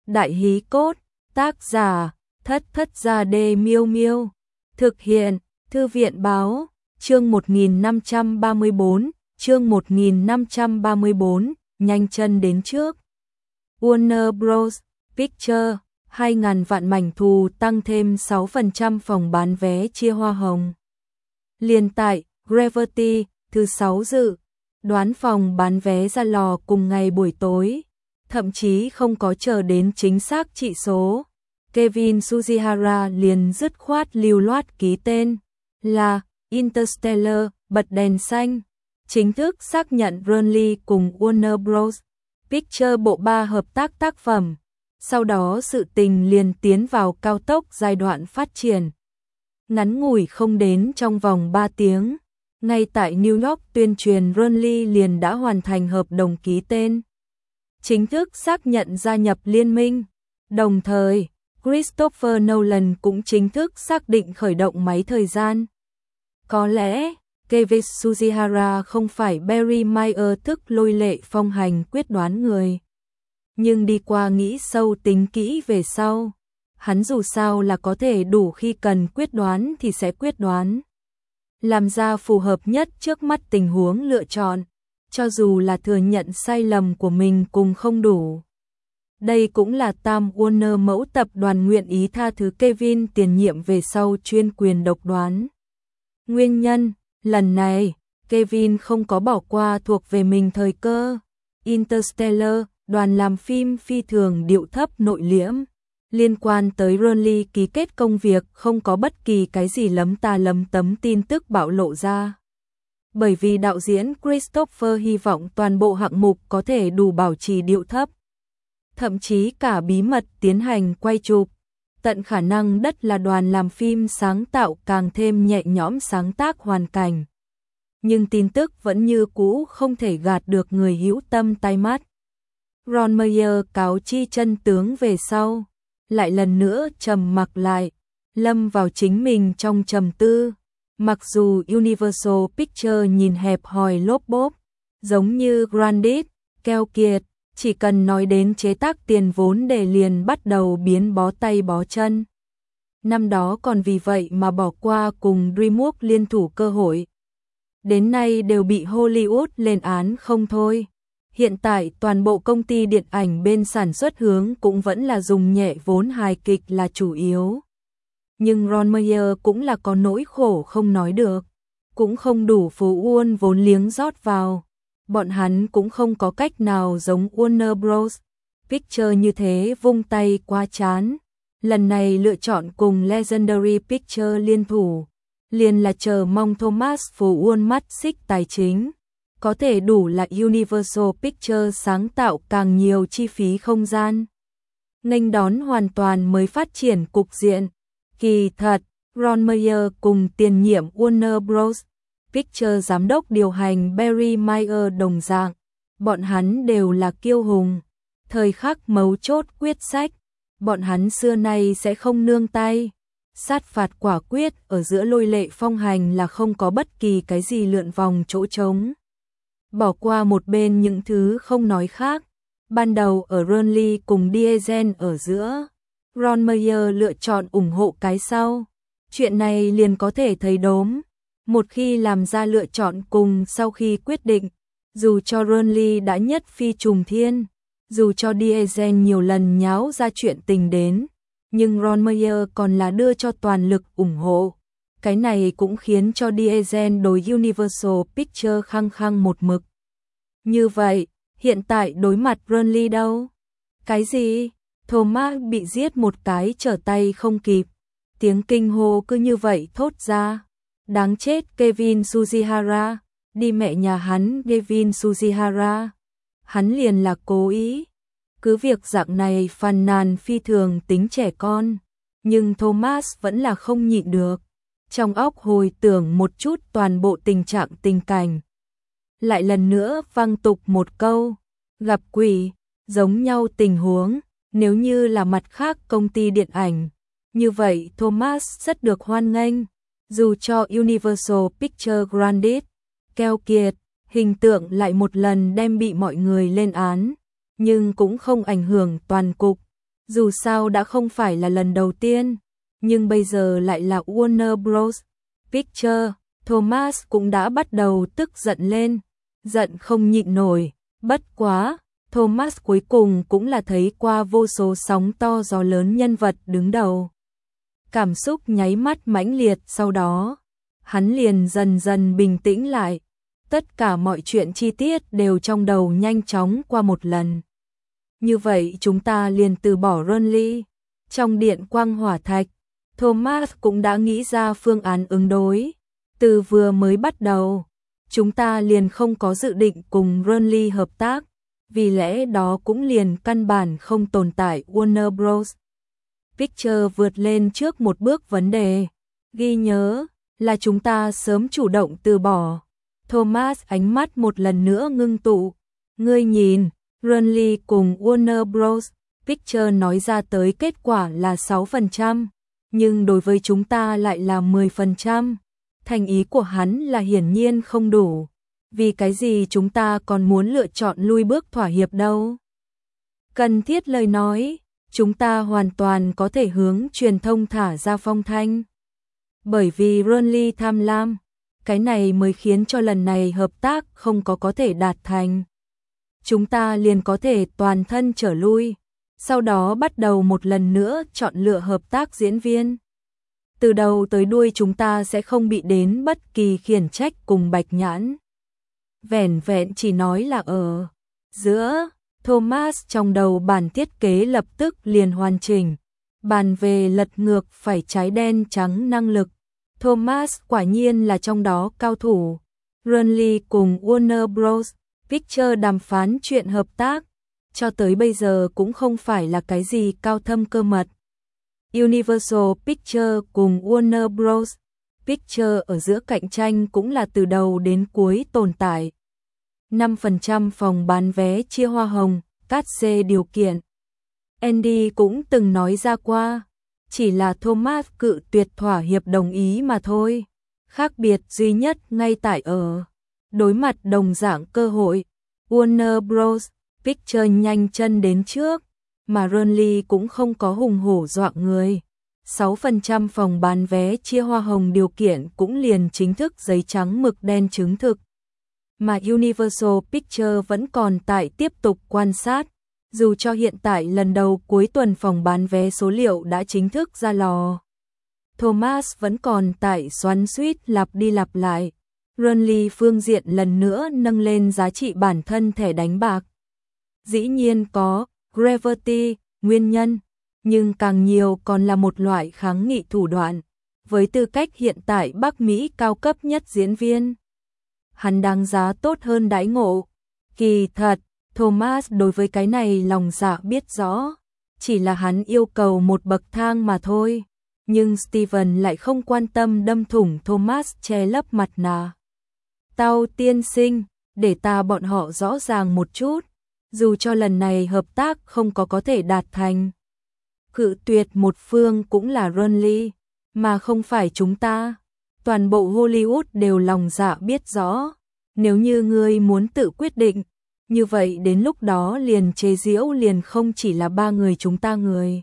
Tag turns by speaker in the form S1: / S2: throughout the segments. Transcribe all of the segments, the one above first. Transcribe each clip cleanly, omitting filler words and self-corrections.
S1: Đại hí cốt, tác giả, Thất Thất Gia Đê Miêu Miêu. Thực hiện, Thư viện Báo, chương 1534, chương 1534, nhanh chân đến trước. Warner Bros. Pictures, 2.000 vạn mảnh thù tăng thêm 6% phòng bán vé chia hoa hồng. Liền tại, Gravity, thứ 6 dự, đoán phòng bán vé ra lò cùng ngày buổi tối. Thậm chí không có chờ đến chính xác trị số. Kevin Sujihara liền dứt khoát lưu loát ký tên là Interstellar, bật đèn xanh. Chính thức xác nhận Burnley cùng Warner Bros. Pictures bộ 3 hợp tác tác phẩm. Sau đó sự tình liền tiến vào cao tốc giai đoạn phát triển. Ngắn ngủi không đến trong vòng 3 tiếng. Ngay tại New York tuyên truyền Burnley liền đã hoàn thành hợp đồng ký tên. Chính thức xác nhận gia nhập liên minh. Đồng thời, Christopher Nolan cũng chính thức xác định khởi động máy thời gian. Có lẽ, Kevin Sujihara không phải Barry Meyer thức lôi lệ phong hành quyết đoán người. Nhưng đi qua nghĩ sâu tính kỹ về sau, hắn dù sao là có thể đủ khi cần quyết đoán thì sẽ quyết đoán. Làm ra phù hợp nhất trước mắt tình huống lựa chọn. Cho dù là thừa nhận sai lầm của mình cũng không đủ. Đây cũng là Time Warner mẫu tập đoàn nguyện ý tha thứ Kevin tiền nhiệm về sau chuyên quyền độc đoán. Nguyên nhân, lần này, Kevin không có bỏ qua thuộc về mình thời cơ. Interstellar, đoàn làm phim phi thường điệu thấp nội liễm. Liên quan tới Burnley ký kết công việc không có bất kỳ cái gì lấm ta lấm tấm tin tức bạo lộ ra. Bởi vì đạo diễn Christopher hy vọng toàn bộ hạng mục có thể đủ bảo trì điệu thấp. Thậm chí cả bí mật tiến hành quay chụp. Tận khả năng đất là đoàn làm phim sáng tạo càng thêm nhẹ nhõm sáng tác hoàn cảnh. Nhưng tin tức vẫn như cũ không thể gạt được người hữu tâm tai mắt. Ron Meyer cáo chi chân tướng về sau. Lại lần nữa trầm mặc lại. Lâm vào chính mình trong trầm tư. Mặc dù Universal Pictures nhìn hẹp hòi lốp bốp, giống như Grandit, keo kiệt, chỉ cần nói đến chế tác tiền vốn để liền bắt đầu biến bó tay bó chân. Năm đó còn vì vậy mà bỏ qua cùng DreamWorks liên thủ cơ hội. Đến nay đều bị Hollywood lên án không thôi. Hiện tại toàn bộ công ty điện ảnh bên sản xuất hướng cũng vẫn là dùng nhẹ vốn hài kịch là chủ yếu. Nhưng Ron Meyer cũng là có nỗi khổ không nói được, cũng không đủ phú uôn vốn liếng rót vào. Bọn hắn cũng không có cách nào giống Warner Bros. Pictures như thế vung tay qua chán. Lần này lựa chọn cùng Legendary Pictures liên thủ, liền là chờ mong Thomas phú uôn mắt xích tài chính. Có thể đủ là Universal Pictures sáng tạo càng nhiều chi phí không gian. Nghênh đón hoàn toàn mới phát triển cục diện. Kỳ thật, Ron Meyer cùng tiền nhiệm Warner Bros. Pictures giám đốc điều hành Barry Meyer đồng dạng. Bọn hắn đều là kiêu hùng. Thời khắc mấu chốt quyết sách, bọn hắn xưa nay sẽ không nương tay. Sát phạt quả quyết ở giữa lôi lệ phong hành là không có bất kỳ cái gì lượn vòng chỗ trống. Bỏ qua một bên những thứ không nói khác. Ban đầu ở Burnley cùng Diesel ở giữa, Ron Meyer lựa chọn ủng hộ cái sau. Chuyện này liền có thể thấy đốm. Một khi làm ra lựa chọn cùng sau khi quyết định, dù cho Burnley đã nhất phi trùng thiên, dù cho Diesel nhiều lần nháo ra chuyện tình đến, nhưng Ron Meyer còn là đưa cho toàn lực ủng hộ. Cái này cũng khiến cho Diesel đối Universal Pictures khăng khăng một mực. Như vậy, hiện tại đối mặt Burnley đâu? Cái gì? Thomas bị giết một cái trở tay không kịp. Tiếng kinh hô cứ như vậy thốt ra. Đáng chết Kevin Sujihara, đi mẹ nhà hắn Kevin Sujihara. Hắn liền là cố ý. Cứ việc dạng này phàn nàn phi thường tính trẻ con. Nhưng Thomas vẫn là không nhịn được. Trong óc hồi tưởng một chút toàn bộ tình trạng tình cảnh. Lại lần nữa vang tục một câu. Gặp quỷ, giống nhau tình huống. Nếu như là mặt khác công ty điện ảnh, như vậy Thomas rất được hoan nghênh. Dù cho Universal Pictures Grandit, keo kiệt, hình tượng lại một lần đem bị mọi người lên án, nhưng cũng không ảnh hưởng toàn cục. Dù sao đã không phải là lần đầu tiên, nhưng bây giờ lại là Warner Bros. Pictures, Thomas cũng đã bắt đầu tức giận lên, giận không nhịn nổi, bất quá, Thomas cuối cùng cũng là thấy qua vô số sóng to gió lớn nhân vật đứng đầu. Cảm xúc nháy mắt mãnh liệt sau đó, hắn liền dần dần bình tĩnh lại, tất cả mọi chuyện chi tiết đều trong đầu nhanh chóng qua một lần. Như vậy chúng ta liền từ bỏ Renly. Trong điện quang hỏa thạch, Thomas cũng đã nghĩ ra phương án ứng đối. Từ vừa mới bắt đầu, chúng ta liền không có dự định cùng Renly hợp tác, vì lẽ đó cũng liền căn bản không tồn tại Warner Bros. Pictures vượt lên trước một bước vấn đề. Ghi nhớ là chúng ta sớm chủ động từ bỏ. Thomas ánh mắt một lần nữa ngưng tụ. Ngươi nhìn, Renly cùng Warner Bros. Pictures nói ra tới kết quả là 6%, nhưng đối với chúng ta lại là 10%. Thành ý của hắn là hiển nhiên không đủ. Vì cái gì chúng ta còn muốn lựa chọn lui bước thỏa hiệp đâu? Cần thiết lời nói, chúng ta hoàn toàn có thể hướng truyền thông thả ra phong thanh. Bởi vì Renly tham lam, cái này mới khiến cho lần này hợp tác không có thể đạt thành. Chúng ta liền có thể toàn thân trở lui, sau đó bắt đầu một lần nữa chọn lựa hợp tác diễn viên. Từ đầu tới đuôi chúng ta sẽ không bị đến bất kỳ khiển trách cùng bạch nhãn. Vẻn vẹn chỉ nói là ở giữa, Thomas trong đầu bản thiết kế lập tức liền hoàn chỉnh. Bàn về lật ngược phải trái đen trắng năng lực. Thomas quả nhiên là trong đó cao thủ. Renly cùng Warner Bros. Pictures đàm phán chuyện hợp tác, cho tới bây giờ cũng không phải là cái gì cao thâm cơ mật. Universal Pictures cùng Warner Bros. Pictures ở giữa cạnh tranh cũng là từ đầu đến cuối tồn tại. 5% phòng bán vé chia hoa hồng, cát xê điều kiện. Andy cũng từng nói ra qua, chỉ là Thomas cự tuyệt thỏa hiệp đồng ý mà thôi. Khác biệt duy nhất ngay tại ở đối mặt đồng dạng cơ hội, Warner Bros. Pictures nhanh chân đến trước, mà Renly cũng không có hùng hổ dọa người. 6% phòng bán vé chia hoa hồng điều kiện cũng liền chính thức giấy trắng mực đen chứng thực. Mà Universal Pictures vẫn còn tại tiếp tục quan sát, dù cho hiện tại lần đầu cuối tuần phòng bán vé số liệu đã chính thức ra lò. Thomas vẫn còn tại xoắn xuýt lặp đi lặp lại. Renly phương diện lần nữa nâng lên giá trị bản thân thẻ đánh bạc. Dĩ nhiên có Gravity, nguyên nhân, nhưng càng nhiều còn là một loại kháng nghị thủ đoạn. Với tư cách hiện tại Bắc Mỹ cao cấp nhất diễn viên, hắn đáng giá tốt hơn đãi ngộ. Kỳ thật, Thomas đối với cái này lòng dạ biết rõ, chỉ là hắn yêu cầu một bậc thang mà thôi. Nhưng Steven lại không quan tâm đâm thủng Thomas che lấp mặt nạ. Tao tiên sinh, để ta bọn họ rõ ràng một chút, dù cho lần này hợp tác không có thể đạt thành. Cự tuyệt một phương cũng là Renly, mà không phải chúng ta. Toàn bộ Hollywood đều lòng dạ biết rõ, nếu như ngươi muốn tự quyết định, như vậy đến lúc đó liền chế giễu liền không chỉ là ba người chúng ta người.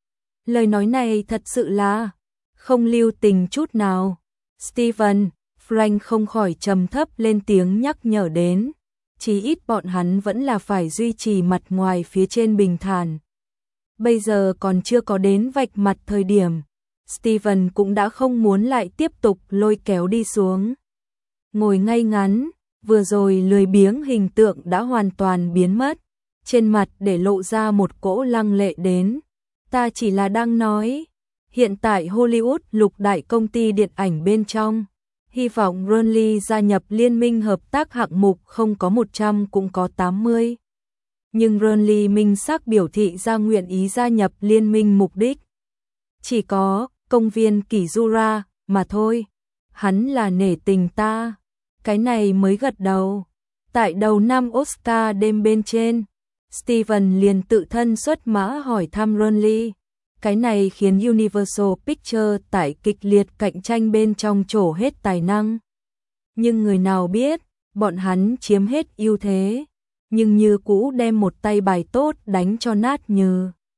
S1: Lời nói này thật sự là không lưu tình chút nào. Steven, Frank không khỏi trầm thấp lên tiếng nhắc nhở đến. Chí ít bọn hắn vẫn là phải duy trì mặt ngoài phía trên bình thản. Bây giờ còn chưa có đến vạch mặt thời điểm. Steven cũng đã không muốn lại tiếp tục lôi kéo đi xuống. Ngồi ngay ngắn, vừa rồi lười biếng hình tượng đã hoàn toàn biến mất. Trên mặt để lộ ra một cỗ lăng lệ đến. Ta chỉ là đang nói, hiện tại Hollywood lục đại công ty điện ảnh bên trong, hy vọng Renly gia nhập liên minh hợp tác hạng mục không có 100 cũng có 80. Nhưng Renly minh xác biểu thị ra nguyện ý gia nhập liên minh mục đích. Chỉ có công viên Kizura mà thôi. Hắn là nể tình ta. Cái này mới gật đầu. Tại đầu năm Oscar đêm bên trên, Steven liền tự thân xuất mã hỏi thăm Renly. Cái này khiến Universal Pictures tại kịch liệt cạnh tranh bên trong trổ hết tài năng. Nhưng người nào biết, bọn hắn chiếm hết ưu thế, nhưng như cũ đem một tay bài tốt đánh cho nát như.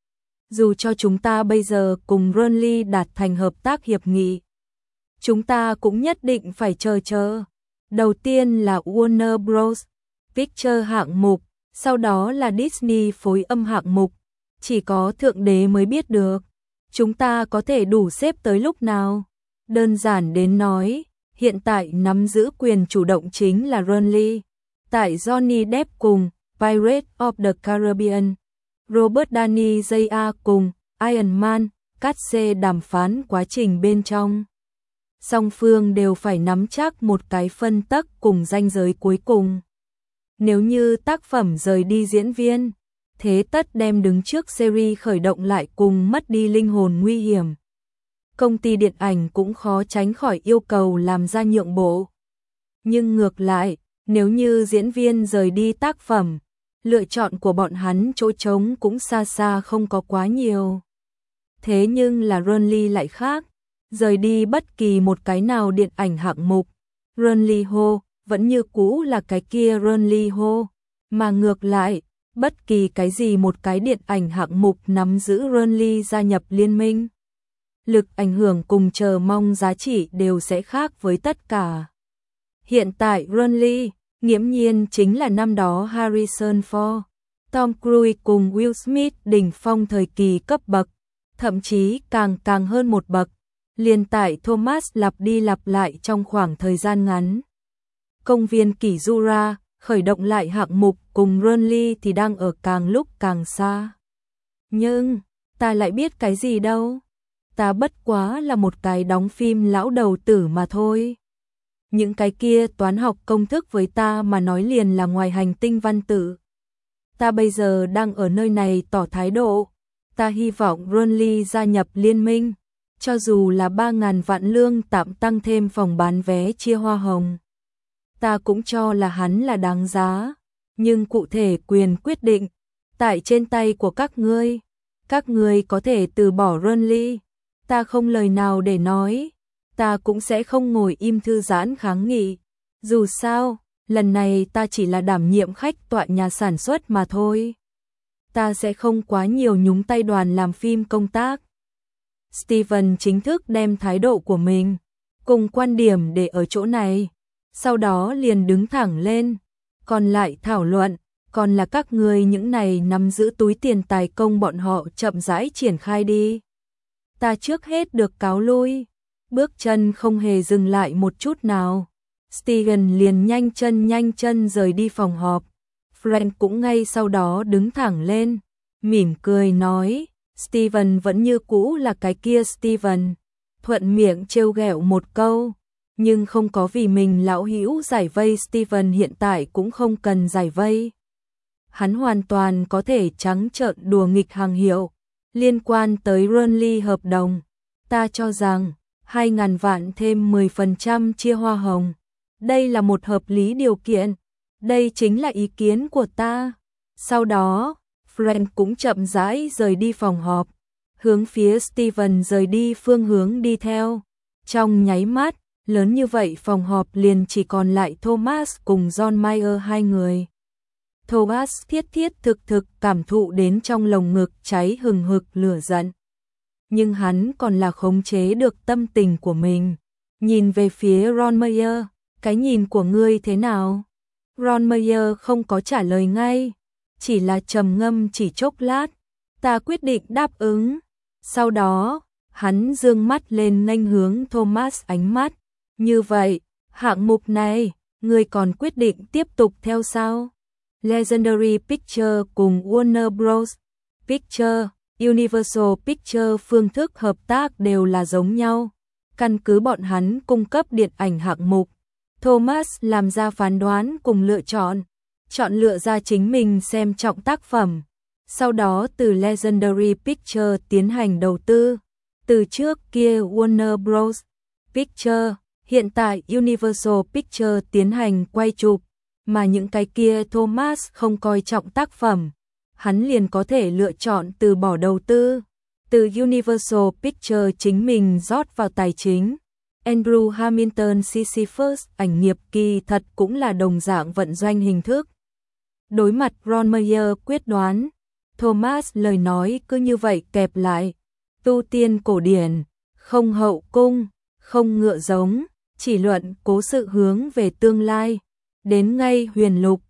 S1: Dù cho chúng ta bây giờ cùng Burnley đạt thành hợp tác hiệp nghị, chúng ta cũng nhất định phải chờ. Đầu tiên là Warner Bros. Pictures hạng mục, sau đó là Disney phối âm hạng mục. Chỉ có Thượng Đế mới biết được, chúng ta có thể đủ xếp tới lúc nào. Đơn giản đến nói, hiện tại nắm giữ quyền chủ động chính là Burnley. Tại Johnny Depp cùng Pirates of the Caribbean, Robert Downey Jr. cùng Iron Man, cắt xê đàm phán quá trình bên trong. Song phương đều phải nắm chắc một cái phân tắc cùng ranh giới cuối cùng. Nếu như tác phẩm rời đi diễn viên, thế tất đem đứng trước series khởi động lại cùng mất đi linh hồn nguy hiểm. Công ty điện ảnh cũng khó tránh khỏi yêu cầu làm ra nhượng bộ. Nhưng ngược lại, nếu như diễn viên rời đi tác phẩm, lựa chọn của bọn hắn chỗ trống cũng xa xa không có quá nhiều. Thế nhưng là Burnley lại khác, rời đi bất kỳ một cái nào điện ảnh hạng mục, Burnley Ho vẫn như cũ là cái kia Burnley Ho, mà ngược lại, bất kỳ cái gì một cái điện ảnh hạng mục nắm giữ Burnley gia nhập liên minh, lực ảnh hưởng cùng chờ mong giá trị đều sẽ khác với tất cả. Hiện tại Burnley, nghiễm nhiên chính là năm đó Harrison Ford, Tom Cruise cùng Will Smith đỉnh phong thời kỳ cấp bậc, thậm chí càng hơn một bậc, liền tại Thomas lặp đi lặp lại trong khoảng thời gian ngắn. Công viên Kỷ Jura khởi động lại hạng mục cùng Burnley thì đang ở càng lúc càng xa. Nhưng, ta lại biết cái gì đâu. Ta bất quá là một cái đóng phim lão đầu tử mà thôi. Những cái kia toán học công thức với ta mà nói liền là ngoài hành tinh văn tử. Ta bây giờ đang ở nơi này tỏ thái độ. Ta hy vọng Burnley gia nhập liên minh, cho dù là 3.000 vạn lương tạm tăng thêm phòng bán vé chia hoa hồng. Ta cũng cho là hắn là đáng giá, nhưng cụ thể quyền quyết định tại trên tay của các ngươi. Các ngươi có thể từ bỏ Burnley, ta không lời nào để nói, ta cũng sẽ không ngồi im thư giãn kháng nghị. Dù sao, lần này ta chỉ là đảm nhiệm khách tọa nhà sản xuất mà thôi. Ta sẽ không quá nhiều nhúng tay đoàn làm phim công tác. Steven chính thức đem thái độ của mình cùng quan điểm để ở chỗ này, sau đó liền đứng thẳng lên. Còn lại thảo luận, còn là các ngươi những này nắm giữ túi tiền tài công bọn họ chậm rãi triển khai đi. Ta trước hết được cáo lui. Bước chân không hề dừng lại một chút nào. Steven liền nhanh chân rời đi phòng họp. Frank cũng ngay sau đó đứng thẳng lên, mỉm cười nói, Steven vẫn như cũ là cái kia Steven. Thuận miệng trêu ghẹo một câu, nhưng không có vì mình lão hữu giải vây. Steven hiện tại cũng không cần giải vây. Hắn hoàn toàn có thể trắng trợn đùa nghịch hàng hiệu. Liên quan tới Burnley hợp đồng, ta cho rằng 2.000 vạn thêm 10% chia hoa hồng. Đây là một hợp lý điều kiện. Đây chính là ý kiến của ta. Sau đó, Frank cũng chậm rãi rời đi phòng họp, hướng phía Steven rời đi phương hướng đi theo. Trong nháy mắt, lớn như vậy phòng họp liền chỉ còn lại Thomas cùng John Mayer hai người. Thomas thiết thực cảm thụ đến trong lồng ngực cháy hừng hực lửa giận. Nhưng hắn còn là khống chế được tâm tình của mình. Nhìn về phía Ron Mayer, cái nhìn của ngươi thế nào? Ron Mayer không có trả lời ngay, chỉ là trầm ngâm chỉ chốc lát. Ta quyết định đáp ứng. Sau đó, hắn dương mắt lên nghênh hướng Thomas ánh mắt. Như vậy, hạng mục này, ngươi còn quyết định tiếp tục theo sao? Legendary Pictures cùng Warner Bros. Pictures, Universal Pictures phương thức hợp tác đều là giống nhau. Căn cứ bọn hắn cung cấp điện ảnh hạng mục, Thomas làm ra phán đoán cùng lựa chọn. Chọn lựa ra chính mình xem trọng tác phẩm. Sau đó từ Legendary Pictures tiến hành đầu tư. Từ trước kia Warner Bros. Pictures, hiện tại Universal Pictures tiến hành quay chụp. Mà những cái kia Thomas không coi trọng tác phẩm, hắn liền có thể lựa chọn từ bỏ đầu tư. Từ Universal Pictures chính mình rót vào tài chính. Andrew Hamilton Sisyphus ảnh nghiệp kỳ thật cũng là đồng dạng vận doanh hình thức. Đối mặt Ron Mayer quyết đoán, Thomas lời nói cứ như vậy kẹp lại. Tu tiên cổ điển, không hậu cung, không ngựa giống, chỉ luận cố sự hướng về tương lai. Đến ngay huyền lục,